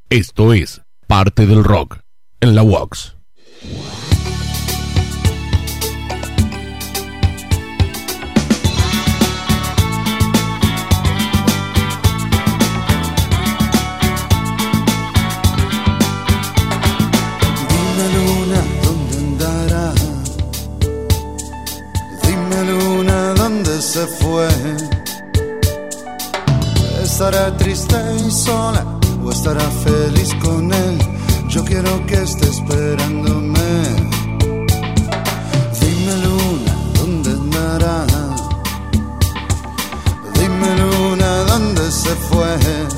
Esto es Parte del Rock en la UOX. Dime luna, ¿dónde andará? Dime luna, ¿dónde se fue? ¿Estará triste y sola o estará feliz con él? Yo quiero que esté esperándome. Dime luna, ¿dónde andará? Dime luna, ¿dónde se fue?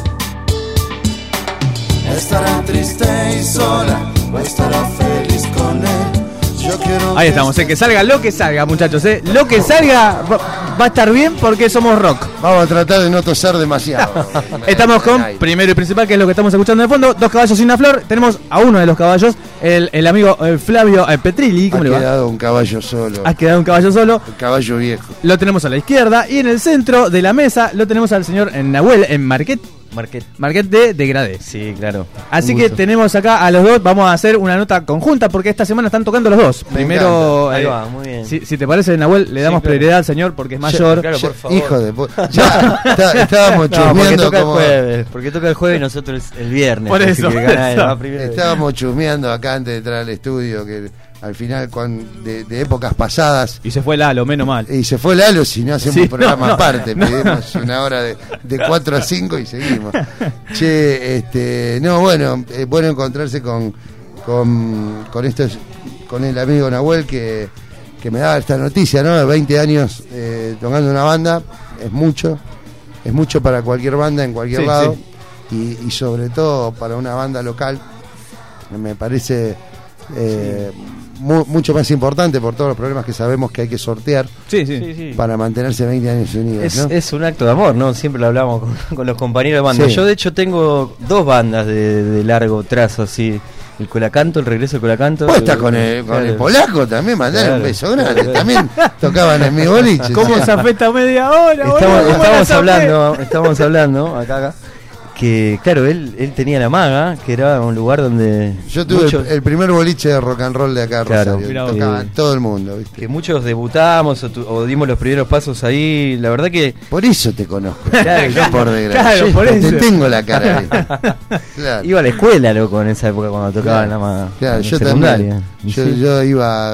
¿Estará triste y sola o estará feliz con él? Yo quiero. Ahí estamos, que salga lo que salga, muchachos, lo que salga va a estar bien porque somos rock. Vamos a tratar de no toser demasiado. Estamos con primero y principal, que es lo que estamos escuchando de fondo, Dos caballos y una flor. Tenemos a uno de los caballos, el amigo Flavio Petrilli. ¿Cómo le va? Ha quedado un caballo solo. Ha quedado un caballo solo. Un caballo viejo. Lo tenemos a la izquierda y en el centro de la mesa lo tenemos al señor Nahuel en Marquet de Degradé. Sí, claro. Así que tenemos acá a los dos. Vamos a hacer una nota conjunta porque esta semana están tocando los dos. Primero, ahí va, muy bien. Si te parece, Nahuel, le damos prioridad al señor porque es mayor. Claro, por favor. Hijo de estábamos chusmeando como. Porque toca el jueves y nosotros el viernes. Por eso. Estábamos chusmeando acá antes de entrar al estudio que al final de épocas pasadas. Y se fue Lalo, menos mal. Y se fue Lalo, si no hacemos un programa aparte. No. Pedimos una hora de 4 a 5 y seguimos. Che, bueno encontrarse con el amigo Nahuel que me da esta noticia, ¿no? 20 años tocando una banda, es mucho para cualquier banda en cualquier lado. Sí. Y sobre todo para una banda local, me parece mucho más importante por todos los problemas que sabemos que hay que sortear para mantenerse 20 años unidos, ¿no? Es un acto de amor, ¿no? Siempre lo hablamos con los compañeros de banda. Yo de hecho tengo 2 bandas de largo trazo, así. El Colacanto, el regreso del Colacanto. Vos estás con el polaco también, mandale un beso grande. También tocaban en mi boliche. ¿Cómo se afecta media hora? Estamos hablando acá. Que claro, él tenía La Maga, que era un lugar donde yo tuve el primer boliche de rock and roll de acá, claro, Rosario. Tocaban todo el mundo, ¿viste? Que muchos debutamos o dimos los primeros pasos ahí. La verdad que por eso te conozco. Claro, no por desgracia. Claro, por eso. Te tengo la cara. Claro. Iba a la escuela, loco, en esa época cuando tocaba La Maga. Claro, yo también. Yo iba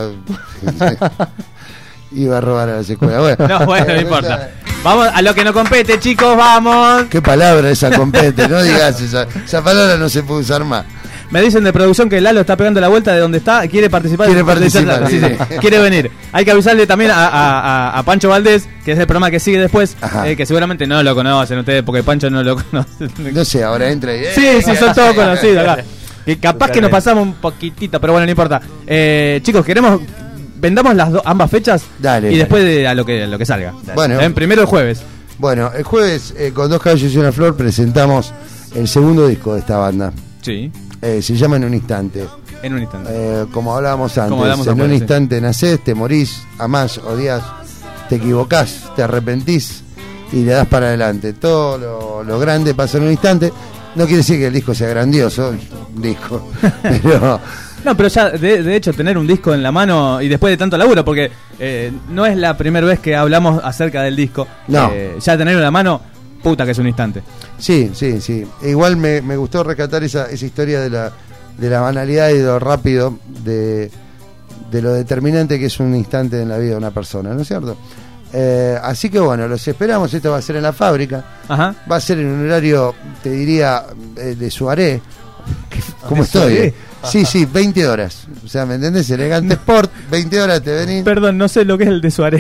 a robar a las escuelas. Bueno, no importa. Vamos a lo que nos compete, chicos, vamos. Qué palabra esa compete, no digas esa palabra, no se puede usar más. Me dicen de producción que Lalo está pegando la vuelta de donde está, quiere participar. Sí. Quiere venir. Hay que avisarle también a Pancho Valdés, que es el programa que sigue después, que seguramente no lo conocen ustedes, porque Pancho no lo conoce. No sé, ahora entra y... Sí, son todos conocidos acá. Y capaz que nos pasamos un poquitito, pero bueno, no importa. Chicos, vendamos ambas fechas. Dale, y después a lo que salga. Bueno, primero el jueves. Bueno, el jueves con Dos caballos y una flor presentamos el segundo disco de esta banda. Sí. Se llama En un instante. En un instante. Como hablábamos antes, en un instante nacés, te morís, amás, odias, te equivocás, te arrepentís y le das para adelante. Todo lo grande pasa en un instante. No quiere decir que el disco sea grandioso, un disco, pero... No, pero ya de hecho tener un disco en la mano y después de tanto laburo, porque no es la primera vez que hablamos acerca del disco. No. Ya tenerlo en la mano, puta que es un instante. Sí. Igual me gustó rescatar esa historia de la banalidad y de lo rápido, de lo determinante que es un instante en la vida de una persona, ¿no es cierto? Así que bueno, los esperamos. Esto va a ser en la fábrica. Ajá. Va a ser en un horario, te diría, de soirée. ¿Cómo estoy? Sí, 20 horas. O sea, ¿me entendés? Elegante Sport, 20 horas te venís. Perdón, no sé lo que es el de Suárez.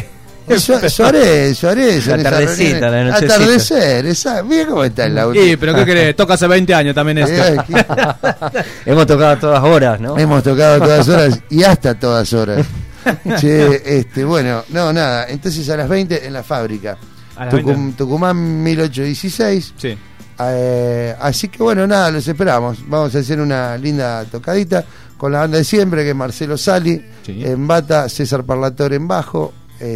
Suárez. La tardecita, la nochecita. Atardecer, exacto. Mira cómo está el auto. Sí, pero ¿qué querés? Toca hace 20 años también esto. Hemos tocado a todas horas, ¿no? Hemos tocado a todas horas y hasta todas horas. Che, bueno, no, nada. Entonces a las 20 en la fábrica. Tucumán 1816. Sí. Así que bueno, nada, los esperamos. Vamos a hacer una linda tocadita con la banda de siempre, que es Marcelo Sali en bata, César Parlatore en bajo,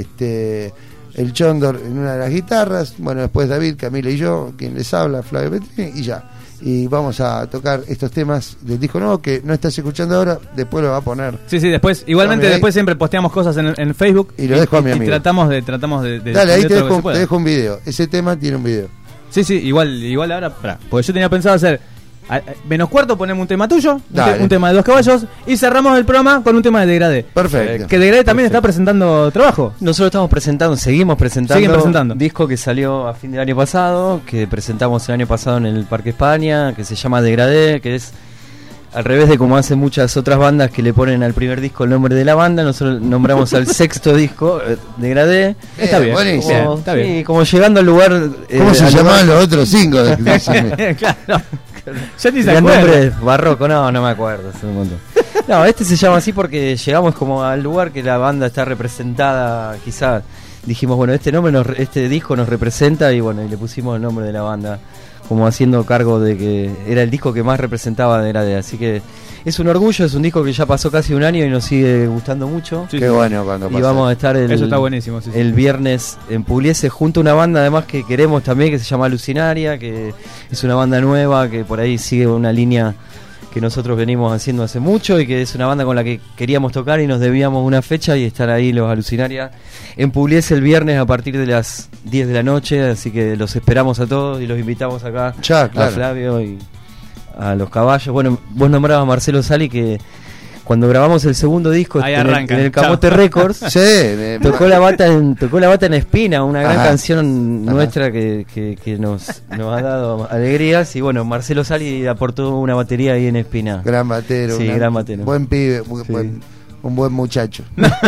el Chondor en una de las guitarras, bueno, después David, Camila y yo, quien les habla, Flavio Petrini, y ya. y vamos a tocar estos temas del disco nuevo que no estás escuchando ahora, después lo va a poner. Sí, después, igualmente después siempre posteamos cosas en Facebook y lo dejo a mi amigo. Y tratamos de dale, ahí te dejo un video. Ese tema tiene un video. Sí, igual ahora, porque yo tenía pensado hacer menos cuarto, ponemos un tema tuyo, un tema de 2 caballos y cerramos el programa con un tema de Degradé. Perfecto. Que Degradé también está presentando trabajo. Nosotros seguimos presentando un disco que salió a fin del año pasado, que presentamos el año pasado en el Parque España, que se llama Degradé, que es al revés de como hacen muchas otras bandas que le ponen al primer disco el nombre de la banda. Nosotros nombramos al sexto disco, Degradé. Está bien, buenísimo. Está bien. Sí, como llegando al lugar. ¿Cómo se llamaban los otros 5? Claro. Ya ni se el acuerda. nombre barroco, no me acuerdo. No, este se llama así porque llegamos como al lugar que la banda está representada. Quizá dijimos, bueno, este disco nos representa y bueno, y le pusimos el nombre de la banda, como haciendo cargo de que era el disco que más representaba de Degradé. Así que es un orgullo, es un disco que ya pasó casi un año y nos sigue gustando mucho. Qué bueno cuando pasa. Y vamos a estar Eso está buenísimo, el viernes en Pugliese junto a una banda además que queremos también, que se llama Alucinaria, que es una banda nueva que por ahí sigue una línea que nosotros venimos haciendo hace mucho y que es una banda con la que queríamos tocar y nos debíamos una fecha, y estar ahí los Alucinaria en Pugliese el viernes a partir de las 10 de la noche, así que los esperamos a todos y los invitamos acá, a Flavio y a los caballos. Bueno, vos nombrabas a Marcelo Sali, que cuando grabamos el segundo disco en el Camote Records, tocó la bata en Espina, una gran canción nuestra que nos ha dado alegrías. Y bueno, Marcelo Sali aportó una batería ahí en Espina. Gran batero, gran batero. Buen pibe, un buen muchacho.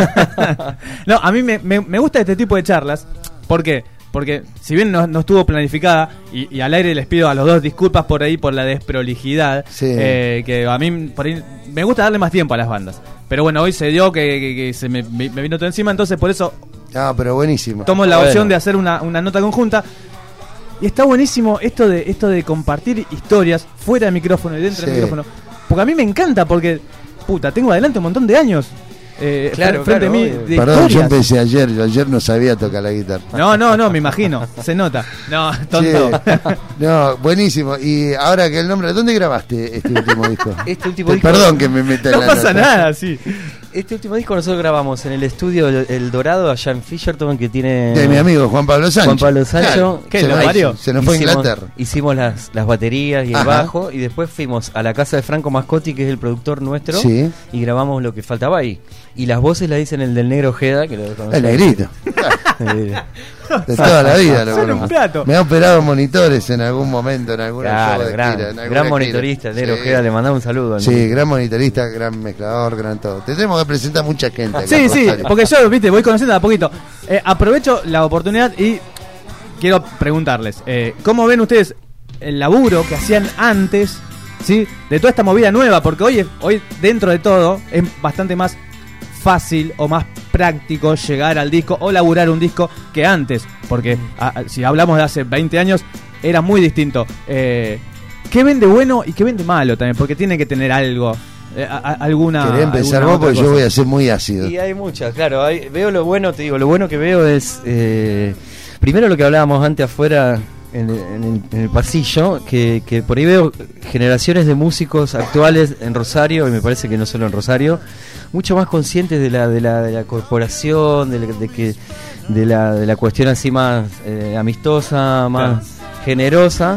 No, a mí me gusta este tipo de charlas. ¿Por qué? Porque si bien no estuvo planificada, y al aire les pido a los dos disculpas por ahí por la desprolijidad, que a mí por ahí me gusta darle más tiempo a las bandas. Pero bueno, hoy se dio que se me vino todo encima, entonces por eso pero buenísimo. Tomo la opción de hacer una nota conjunta. Y está buenísimo esto de compartir historias fuera del micrófono y dentro del micrófono. Porque a mí me encanta, porque tengo adelante un montón de años. Frente a mí. Perdón, yo empecé ayer no sabía tocar la guitarra. No, me imagino, se nota. No, tonto. No, buenísimo. Y ahora que el nombre, ¿dónde grabaste este último disco? Disco. Perdón que me meta en la nota. No pasa nada, sí. Este último disco nosotros grabamos en el estudio El Dorado, allá en Fisherton, que tiene... De mi amigo Juan Pablo Sancho. Claro. ¿Qué? Se nos fue a Inglaterra. Hicimos las baterías y el bajo, y después fuimos a la casa de Franco Mascotti, que es el productor nuestro, y grabamos lo que faltaba ahí. Y las voces las dicen el del Negro Ojeda, que lo conocemos. El negrito. De toda la vida lo me ha operado monitores en algún momento, en alguna show de gira, gran monitorista, el Negro Ojeda, le mandamos un saludo. Gran monitorista, gran mezclador, gran todo. Te tenemos que presentar mucha gente acá. Sí, porque yo, voy conociendo de a poquito. Aprovecho la oportunidad y quiero preguntarles, ¿cómo ven ustedes el laburo que hacían antes, ¿sí?, de toda esta movida nueva? Porque hoy dentro de todo es bastante más fácil o más práctico llegar al disco o laburar un disco que antes, porque si hablamos de hace 20 años era muy distinto. ¿Qué vende bueno y qué vende malo también? Porque tiene que tener algo, alguna... ¿Querés empezar vos? Porque yo voy a ser muy ácido. Y hay muchas, claro. Veo lo bueno, te digo, lo bueno que veo es primero lo que hablábamos antes afuera en el pasillo, que por ahí veo generaciones de músicos actuales en Rosario, y me parece que no solo en Rosario, mucho más conscientes de la corporación, de la cuestión así más amistosa, más generosa.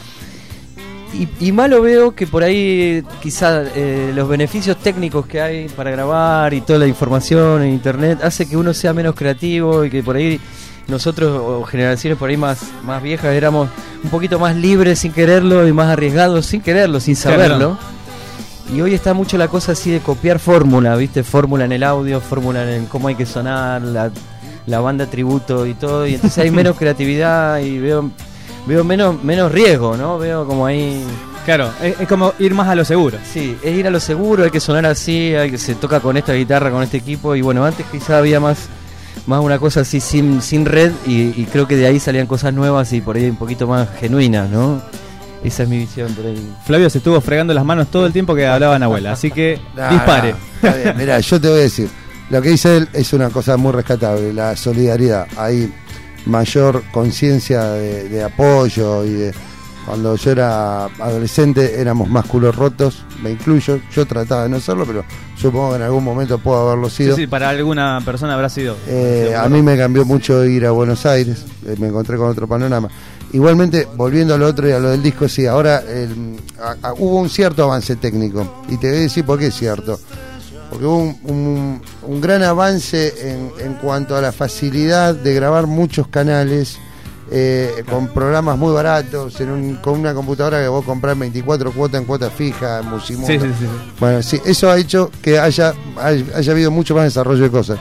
Y malo veo que por ahí quizá los beneficios técnicos que hay para grabar y toda la información en internet hace que uno sea menos creativo, y que por ahí nosotros, o generaciones por ahí más viejas, éramos un poquito más libres sin quererlo y más arriesgados sin quererlo, sin saberlo. Y hoy está mucho la cosa así de copiar fórmula, ¿viste? Fórmula en el audio, fórmula en cómo hay que sonar, la banda tributo y todo. Y entonces hay menos creatividad y veo menos riesgo, ¿no? Veo como ahí... Claro, es como ir más a lo seguro. Sí, es ir a lo seguro, hay que sonar así, se toca con esta guitarra, con este equipo. Y bueno, antes quizá había más una cosa así sin red, y creo que de ahí salían cosas nuevas y por ahí un poquito más genuinas, ¿no? Esa es mi visión por ahí. Flavio se estuvo fregando las manos todo el tiempo que hablaba Nahuela, así que dispare. Está bien, mirá, yo te voy a decir, lo que dice él es una cosa muy rescatable, la solidaridad. Hay mayor conciencia de apoyo y Cuando yo era adolescente éramos más culos rotos, me incluyo, yo trataba de no serlo, pero supongo que en algún momento puedo haberlo sido. Sí, para alguna persona habrá sido. A mí me cambió mucho ir a Buenos Aires, me encontré con otro panorama. Igualmente, volviendo a lo otro y a lo del disco, sí, ahora hubo un cierto avance técnico, y te voy a decir por qué es cierto. Porque hubo un gran avance en cuanto a la facilidad de grabar muchos canales, con programas muy baratos, con una computadora que vos comprás 24 cuotas en cuota fija, en Musimundo. Sí. Bueno, sí, eso ha hecho que haya habido mucho más desarrollo de cosas.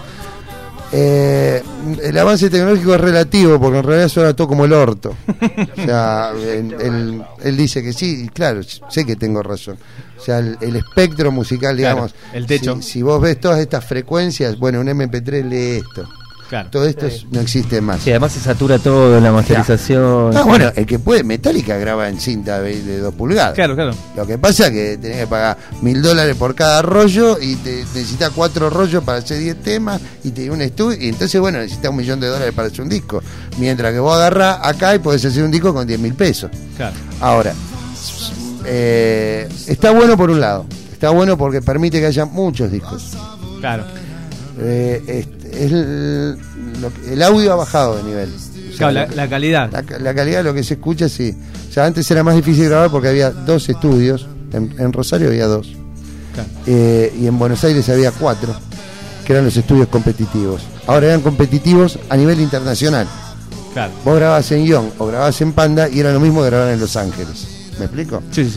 El avance tecnológico es relativo, porque en realidad suena todo como el orto. O sea, él dice que sí, y claro, sé que tengo razón. O sea, el espectro musical, digamos, claro, el techo. Si vos ves todas estas frecuencias, bueno, un MP3 lee esto. Claro. Todo esto no existe más. Sí, además se satura todo en la masterización. Bueno, el que puede, Metallica graba en cinta de 2 pulgadas. Claro. Lo que pasa es que tenés que pagar $1.000 por cada rollo y necesitas 4 rollos para hacer 10 temas y te un estudio, y entonces bueno, necesitas $1 millón para hacer un disco. Mientras que vos agarrás acá y podés hacer un disco con 10.000 pesos. Claro. Ahora, está bueno por un lado. Está bueno porque permite que haya muchos discos. Claro. El audio ha bajado de nivel. O sea, claro, la calidad. La calidad de lo que se escucha, sí. O sea, antes era más difícil grabar porque había 2 estudios. En Rosario había 2. Claro. Y en Buenos Aires había 4, que eran los estudios competitivos. Ahora eran competitivos a nivel internacional. Claro. Vos grababas en Ion o grababas en Panda y era lo mismo que grabar en Los Ángeles. ¿Me explico? Sí.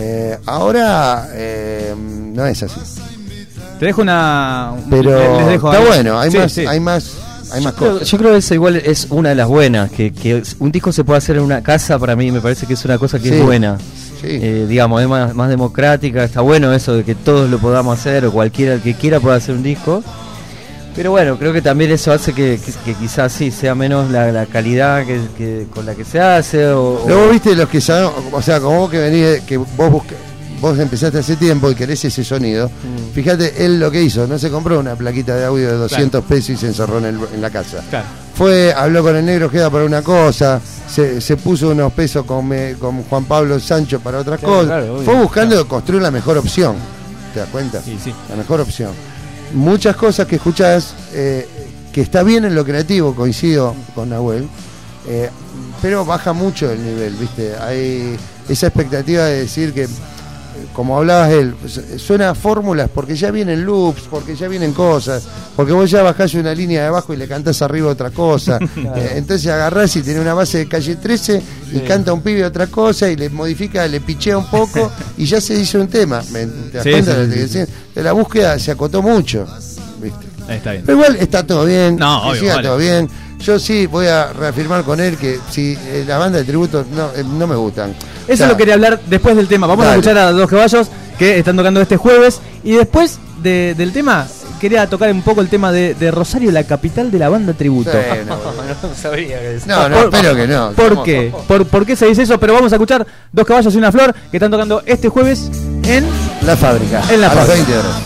Ahora no es así. Te dejo pero les dejo está ahí. bueno, hay Sí. más cosas. Yo creo que eso igual es una de las buenas, que un disco se puede hacer en una casa. Para mí me parece que es una cosa que es buena. Sí. Digamos, es más democrática. Está bueno eso de que todos lo podamos hacer, o cualquiera el que quiera pueda hacer un disco. Pero bueno, creo que también eso hace que quizás sí sea menos la calidad que con la que se hace. Pero vos viste los que saben, o sea, como vos que venís, que vos empezaste hace tiempo y querés ese sonido. Fíjate, él lo que hizo, no se compró una plaquita de audio de 200 pesos y se encerró en la casa. Claro. Habló con el Negro Ojeda para una cosa, se puso unos pesos con Juan Pablo Sancho para otra cosa. Claro, fue buscando construir la mejor opción. ¿Te das cuenta? Sí. La mejor opción. Muchas cosas que escuchás, que está bien en lo creativo, coincido con Nahuel, pero baja mucho el nivel, ¿viste? Hay esa expectativa de decir que, como hablabas él, suena a fórmulas porque ya vienen loops, porque ya vienen cosas, porque vos ya bajás una línea de abajo y le cantás arriba otra cosa. Entonces agarrás y tenés una base de Calle 13 y canta un pibe otra cosa y le modifica, le pichea un poco y ya se hizo un tema. ¿Te das cuenta? La búsqueda se acotó mucho, ¿viste? Está bien. Pero igual está todo bien, No, que obvio, siga vale. todo bien. Yo sí voy a reafirmar con él que si la banda de tributo no me gustan. Eso O sea, lo quería hablar después del tema. Vamos a escuchar a Dos Caballos que están tocando este jueves. Y después del tema, quería tocar un poco el tema de Rosario, la capital de la banda tributo. sí, No sabría que espero que no. ¿Por qué? ¿Por qué se dice eso? Pero vamos a escuchar Dos Caballos y una Flor que están tocando este jueves en La Fábrica. En La a las Fábrica. 20 horas.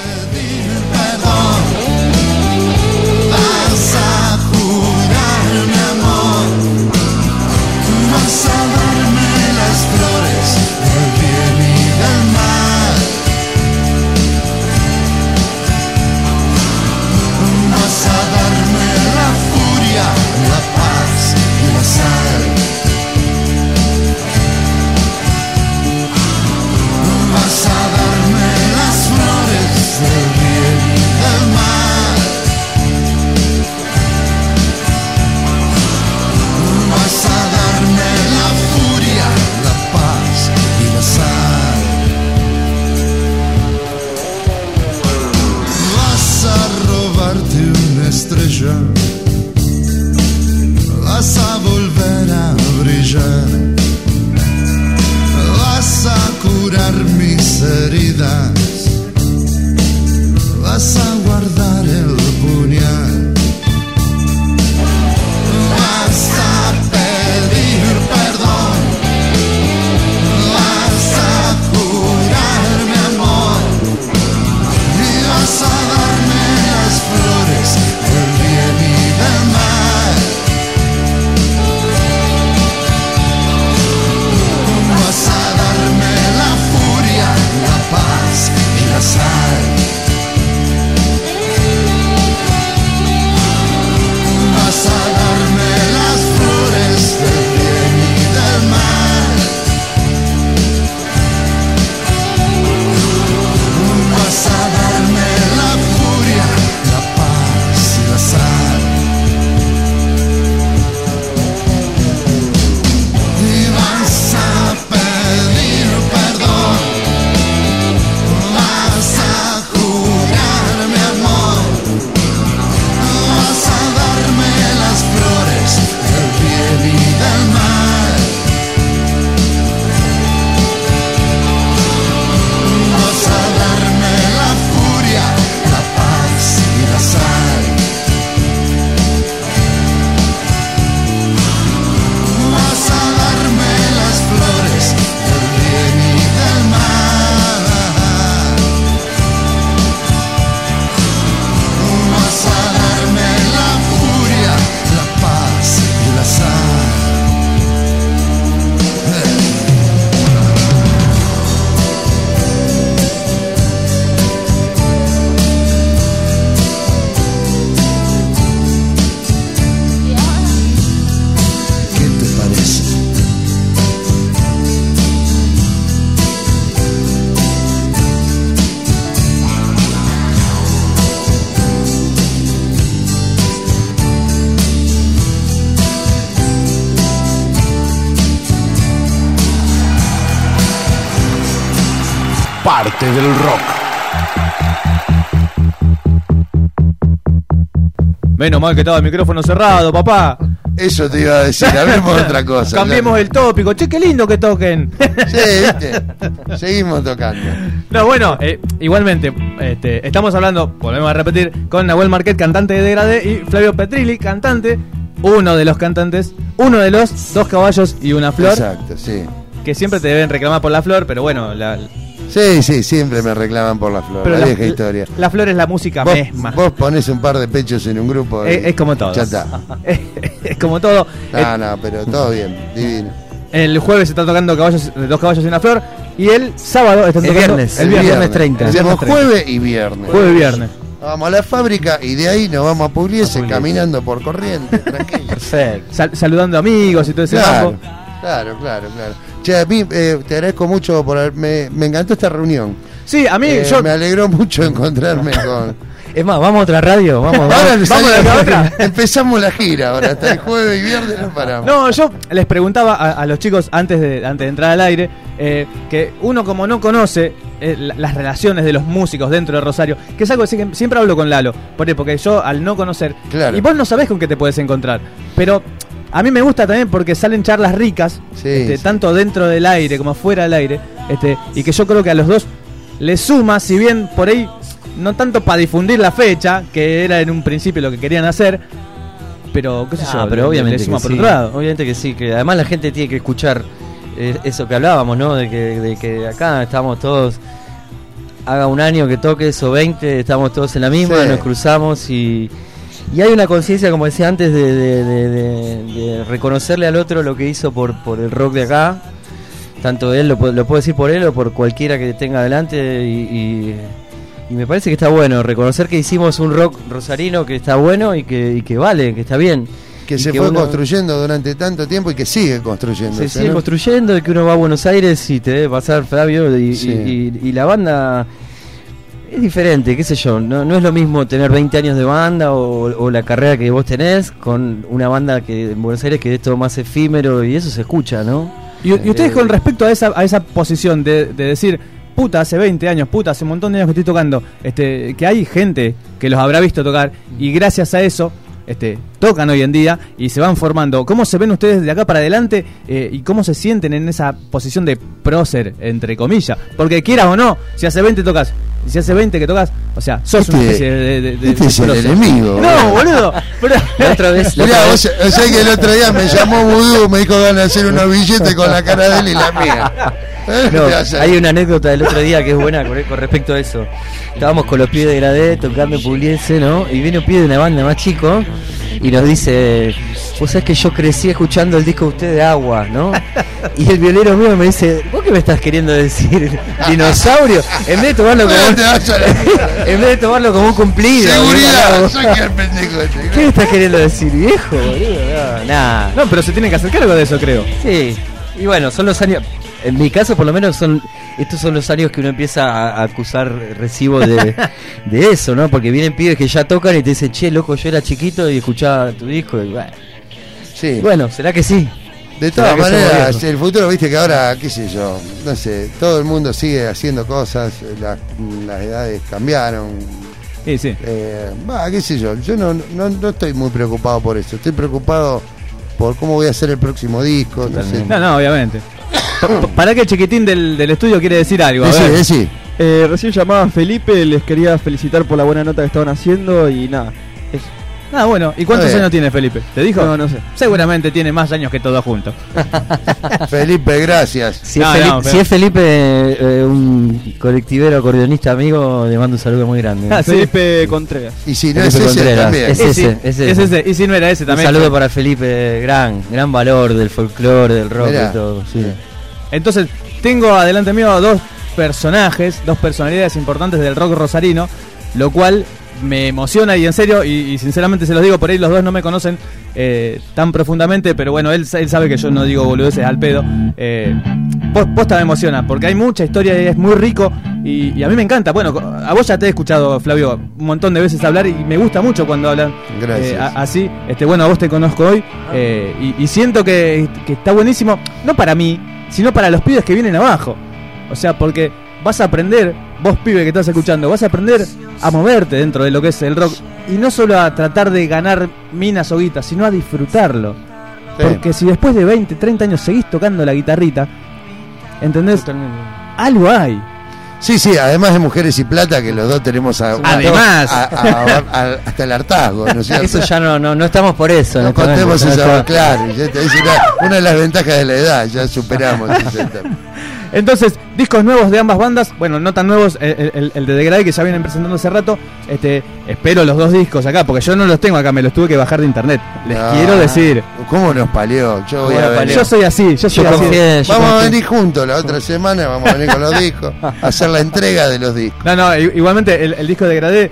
Vas a jurar mi amor, vas a darme las flores del bien y del mal, vas a darme la furia, la paz y la sal, vas a darme las flores del bien y del mal. Vas a darme la furia, la paz y la sal. Vas a robarte una estrella, vas a volver a brillar, vas a curar mis heridas, vas a guardar el puñal. Vas a pedir perdón, vas a jurar mi amor y vas a darme las flores del bien y del mal. parte del rock. Menos mal que estaba el micrófono cerrado, papá. Eso te iba a decir, hablemos de otra cosa. Cambiemos el tópico. Che, qué lindo que toquen. Sí, ¿viste? Seguimos tocando. No, bueno, igualmente, estamos hablando, volvemos a repetir, con Nahuel Marquet, cantante de Degradé, y Flavio Petrilli, cantante, uno de los cantantes, uno de los Dos Caballos y una Flor. Exacto, sí. Que siempre te deben reclamar por la flor, pero bueno, Sí, siempre me reclaman por la flor, pero la vieja historia. La flor es la música misma. Vos ponés un par de pechos en un grupo. Es como todo. Ya está. Es como todo. No, pero todo bien, divino. El jueves se está tocando Dos Caballos y una Flor. Y el sábado están tocando el viernes 30. Hacemos jueves y viernes. Jueves y viernes. Vamos a la fábrica y de ahí nos vamos a Pugliese caminando por Corrientes, tranquilo. Perfecto. Saludando amigos y todo ese Claro, campo. claro. Che, a mí te agradezco mucho por me encantó esta reunión. Sí, a mí Me alegró mucho encontrarme con... Es más, vamos a otra radio, vamos Vamos de la otra. Empezamos la gira ahora, hasta el jueves y viernes no paramos. No, yo les preguntaba a los chicos antes de entrar al aire, que uno como no conoce las relaciones de los músicos dentro de Rosario, que es algo que siempre hablo con Lalo, porque yo al no conocer, Claro. y vos no sabés con qué te puedes encontrar, pero a mí me gusta también porque salen charlas ricas, Sí. tanto dentro del aire como fuera del aire, y que yo creo que a los dos les suma, si bien por ahí no tanto para difundir la fecha, que era en un principio lo que querían hacer, pero qué sé yo, pero obviamente le suma que por sí. otro lado. Obviamente que sí, que además la gente tiene que escuchar eso que hablábamos, ¿no? De que acá estamos todos, haga un año que toques o 20, estamos todos en la misma, Sí. nos cruzamos y hay una conciencia, como decía antes, de reconocerle al otro lo que hizo por el rock de acá. Tanto él, lo puedo decir por él o por cualquiera que tenga adelante y me parece que está bueno reconocer que hicimos un rock rosarino que está bueno y que vale, que está bien. Que Y se que fue uno construyendo durante tanto tiempo y que sigue construyendo. se sigue construyendo, y que uno va a Buenos Aires y te debe pasar, Flavio, y la banda es diferente, qué sé yo, no es lo mismo tener 20 años de banda o la carrera que vos tenés con una banda que en Buenos Aires que es todo más efímero y eso se escucha, ¿no? Y ustedes con respecto a esa posición de decir, puta, hace 20 años, puta, hace un montón de años que estoy tocando, que hay gente que los habrá visto tocar y gracias a eso tocan hoy en día y se van formando. ¿Cómo se ven ustedes de acá para adelante y cómo se sienten en esa posición de prócer, entre comillas? Porque quieras o no, si hace 20 tocas, si hace 20 que tocas, o sea, sos una especie de Este es el prócer. enemigo. No, boludo. Pero, La otra vez, Mirá, vos sabés que el otro día me llamó Vudú, me dijo van a hacer unos billetes con la cara de él y la mía. No, hay una anécdota del otro día que es buena con respecto a eso. Estábamos con los pibes de Gradé tocando en Pugliese, ¿no? Y viene un pibe de una banda más chico y nos dice, vos sabés que yo crecí escuchando el disco de usted de Agua, ¿no? Y el violero mío me dice, ¿vos qué me estás queriendo decir? ¿Dinosaurio? En vez de tomarlo como No te vayas a la mierda. en vez de tomarlo como un cumplido. Seguridad, boludo. soy que el pendejo este. ¿Qué me estás queriendo decir, viejo, boludo? No, nah. no, pero se tienen que hacer cargo de eso, creo. Sí, y bueno, son los años, en mi caso por lo menos estos son los años que uno empieza a acusar recibo de eso, ¿no? Porque vienen pibes que ya tocan y te dicen, che, loco, yo era chiquito y escuchaba tu disco y Sí. bueno, ¿será que sí? De ¿Será todas que somos maneras, viejos? el futuro, viste que ahora, qué sé yo, no sé, todo el mundo sigue haciendo cosas, las edades cambiaron. Sí, sí. Qué sé yo no estoy muy preocupado por eso, estoy preocupado por cómo voy a hacer el próximo disco. No sé. No, obviamente. Para que el chiquitín del estudio quiere decir algo. A ver. Decí. Recién llamaba Felipe, les quería felicitar por la buena nota que estaban haciendo y nada. Eso. Ah, bueno. ¿Y cuántos A ver. años tiene Felipe? ¿Te dijo? No sé. Seguramente tiene más años que todos juntos. Felipe, gracias. Si No, es Felipe, no, pero- si es Felipe un colectivero acordeonista amigo, le mando un saludo muy grande. Ah, sí. Felipe Contreras. Y si no Felipe es ese Contreras, también. es ese, es ese. Y si no era ese Un también. saludo para Felipe, gran valor del folclore, del rock Mirá. y todo. Sí. Entonces, tengo adelante mío dos personalidades importantes del rock rosarino, lo cual me emociona y en serio, y sinceramente se los digo, por ahí los dos no me conocen tan profundamente, pero bueno, él sabe que yo no digo boludeces al pedo. Posta me emociona, porque hay mucha historia y es muy rico, y a mí me encanta. Bueno, a vos ya te he escuchado, Flavio, un montón de veces hablar, y me gusta mucho cuando hablan Gracias. así. Bueno, a vos te conozco hoy, y siento que está buenísimo, no para mí, sino para los pibes que vienen abajo. O sea, porque vas a aprender, vos pibe que estás escuchando, vas a aprender a moverte dentro de lo que es el rock. Y no solo a tratar de ganar minas o guitas, sino a disfrutarlo. Sí. Porque si después de 20, 30 años seguís tocando la guitarrita, ¿entendés? Totalmente. Algo hay. Sí, además de Mujeres y Plata, que los dos tenemos además hasta el hartazgo, ¿no es cierto? Eso ya no estamos por eso. No contemos eso, claro. Ya te dice una de las ventajas de la edad, ya superamos ese tema. Entonces, discos nuevos de ambas bandas, bueno, no tan nuevos, el de Degradé que ya vienen presentando hace rato, espero los 2 discos acá, porque yo no los tengo acá, me los tuve que bajar de internet. Les quiero decir. ¿Cómo nos palió? Yo voy a venir. Yo soy así, Vamos a venir juntos la otra semana, vamos a venir con los discos, a hacer la entrega de los discos. No, igualmente el disco de Degradé,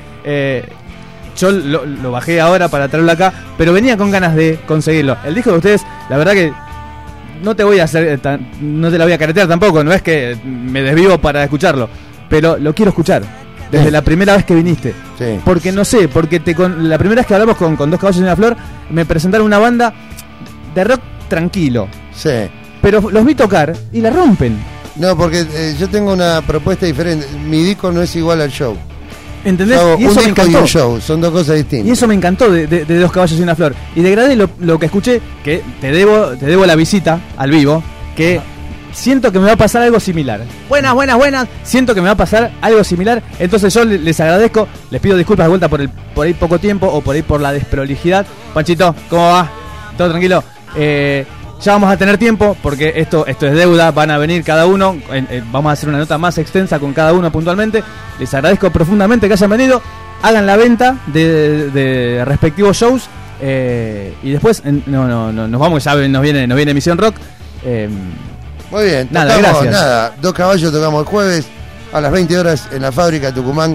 yo lo bajé ahora para traerlo acá, pero venía con ganas de conseguirlo. El disco de ustedes, la verdad que no te voy a hacer, no te la voy a caretear tampoco, no es que me desvivo para escucharlo, pero lo quiero escuchar desde la primera vez que viniste. Sí. Porque no sé, porque la primera vez que hablamos con 2 caballos y una flor, me presentaron una banda de rock tranquilo. Sí. Pero los vi tocar y la rompen. No, porque yo tengo una propuesta diferente. Mi disco no es igual al show. ¿Entendés? Y eso me encantó. Y un show, son 2 cosas distintas. Y eso me encantó de 2 caballos y una flor. Y Degradé lo que escuché, que te debo la visita al vivo, que siento que me va a pasar algo similar. Buenas. Siento que me va a pasar algo similar. Entonces yo les agradezco, les pido disculpas de vuelta por ahí poco tiempo o por ahí por la desprolijidad. Panchito, ¿cómo va? ¿Todo tranquilo? Ya vamos a tener tiempo porque esto es deuda, van a venir cada uno, vamos a hacer una nota más extensa con cada uno puntualmente. Les agradezco profundamente que hayan venido, hagan la venta de respectivos shows y después nos vamos, ya nos viene Emisión Rock. Muy bien, gracias. 2 caballos tocamos el jueves a las 20 horas en la fábrica Tucumán.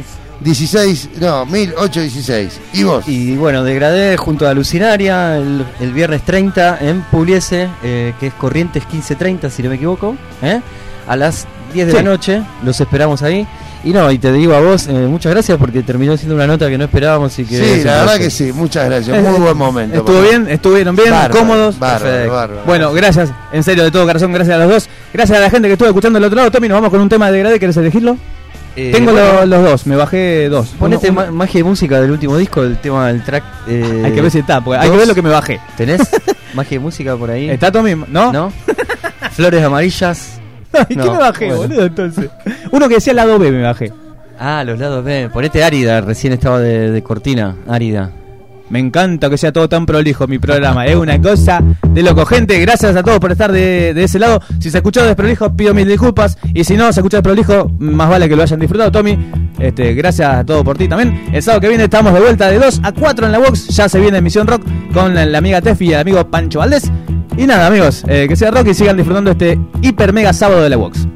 1816. ¿Y vos? Y bueno, Degradé junto a Alucinaria el viernes 30 en Pugliese, que es Corrientes 1530, si no me equivoco, a las 10 de la noche. Los esperamos ahí. Y te digo a vos, muchas gracias porque terminó siendo una nota que no esperábamos y que... Sí, la verdad que sí, muchas gracias, muy buen momento. Estuvieron bien, bárbaro, cómodos. Bárbaro. Bueno, gracias, en serio, de todo corazón, gracias a los dos. Gracias a la gente que estuvo escuchando del otro lado. Tommy, nos vamos con un tema de Degradé, ¿querés elegirlo? Tengo los 2, me bajé 2. Ponete magia de música del último disco, el tema del track. Hay que ver si está, porque hay que ver lo que me bajé. ¿Tenés magia de música por ahí? ¿Está Tommy? ¿No? Flores amarillas. ¿Y qué me bajé, boludo, entonces? Uno que decía el lado B me bajé. Los lados B. Ponete Árida, recién estaba de cortina. Árida. Me encanta que sea todo tan prolijo mi programa, es una cosa de loco. Gente, gracias a todos por estar de ese lado. Si se escuchó desprolijo, pido mil disculpas. Y si no se escuchó desprolijo, más vale que lo hayan disfrutado, Tommy. Gracias a todos por ti también. El sábado que viene estamos de vuelta de 2 a 4 en la Vox. Ya se viene Emisión Rock con la amiga Tefi y el amigo Pancho Valdés. Y nada, amigos, que sea rock y sigan disfrutando este hiper mega sábado de la Vox.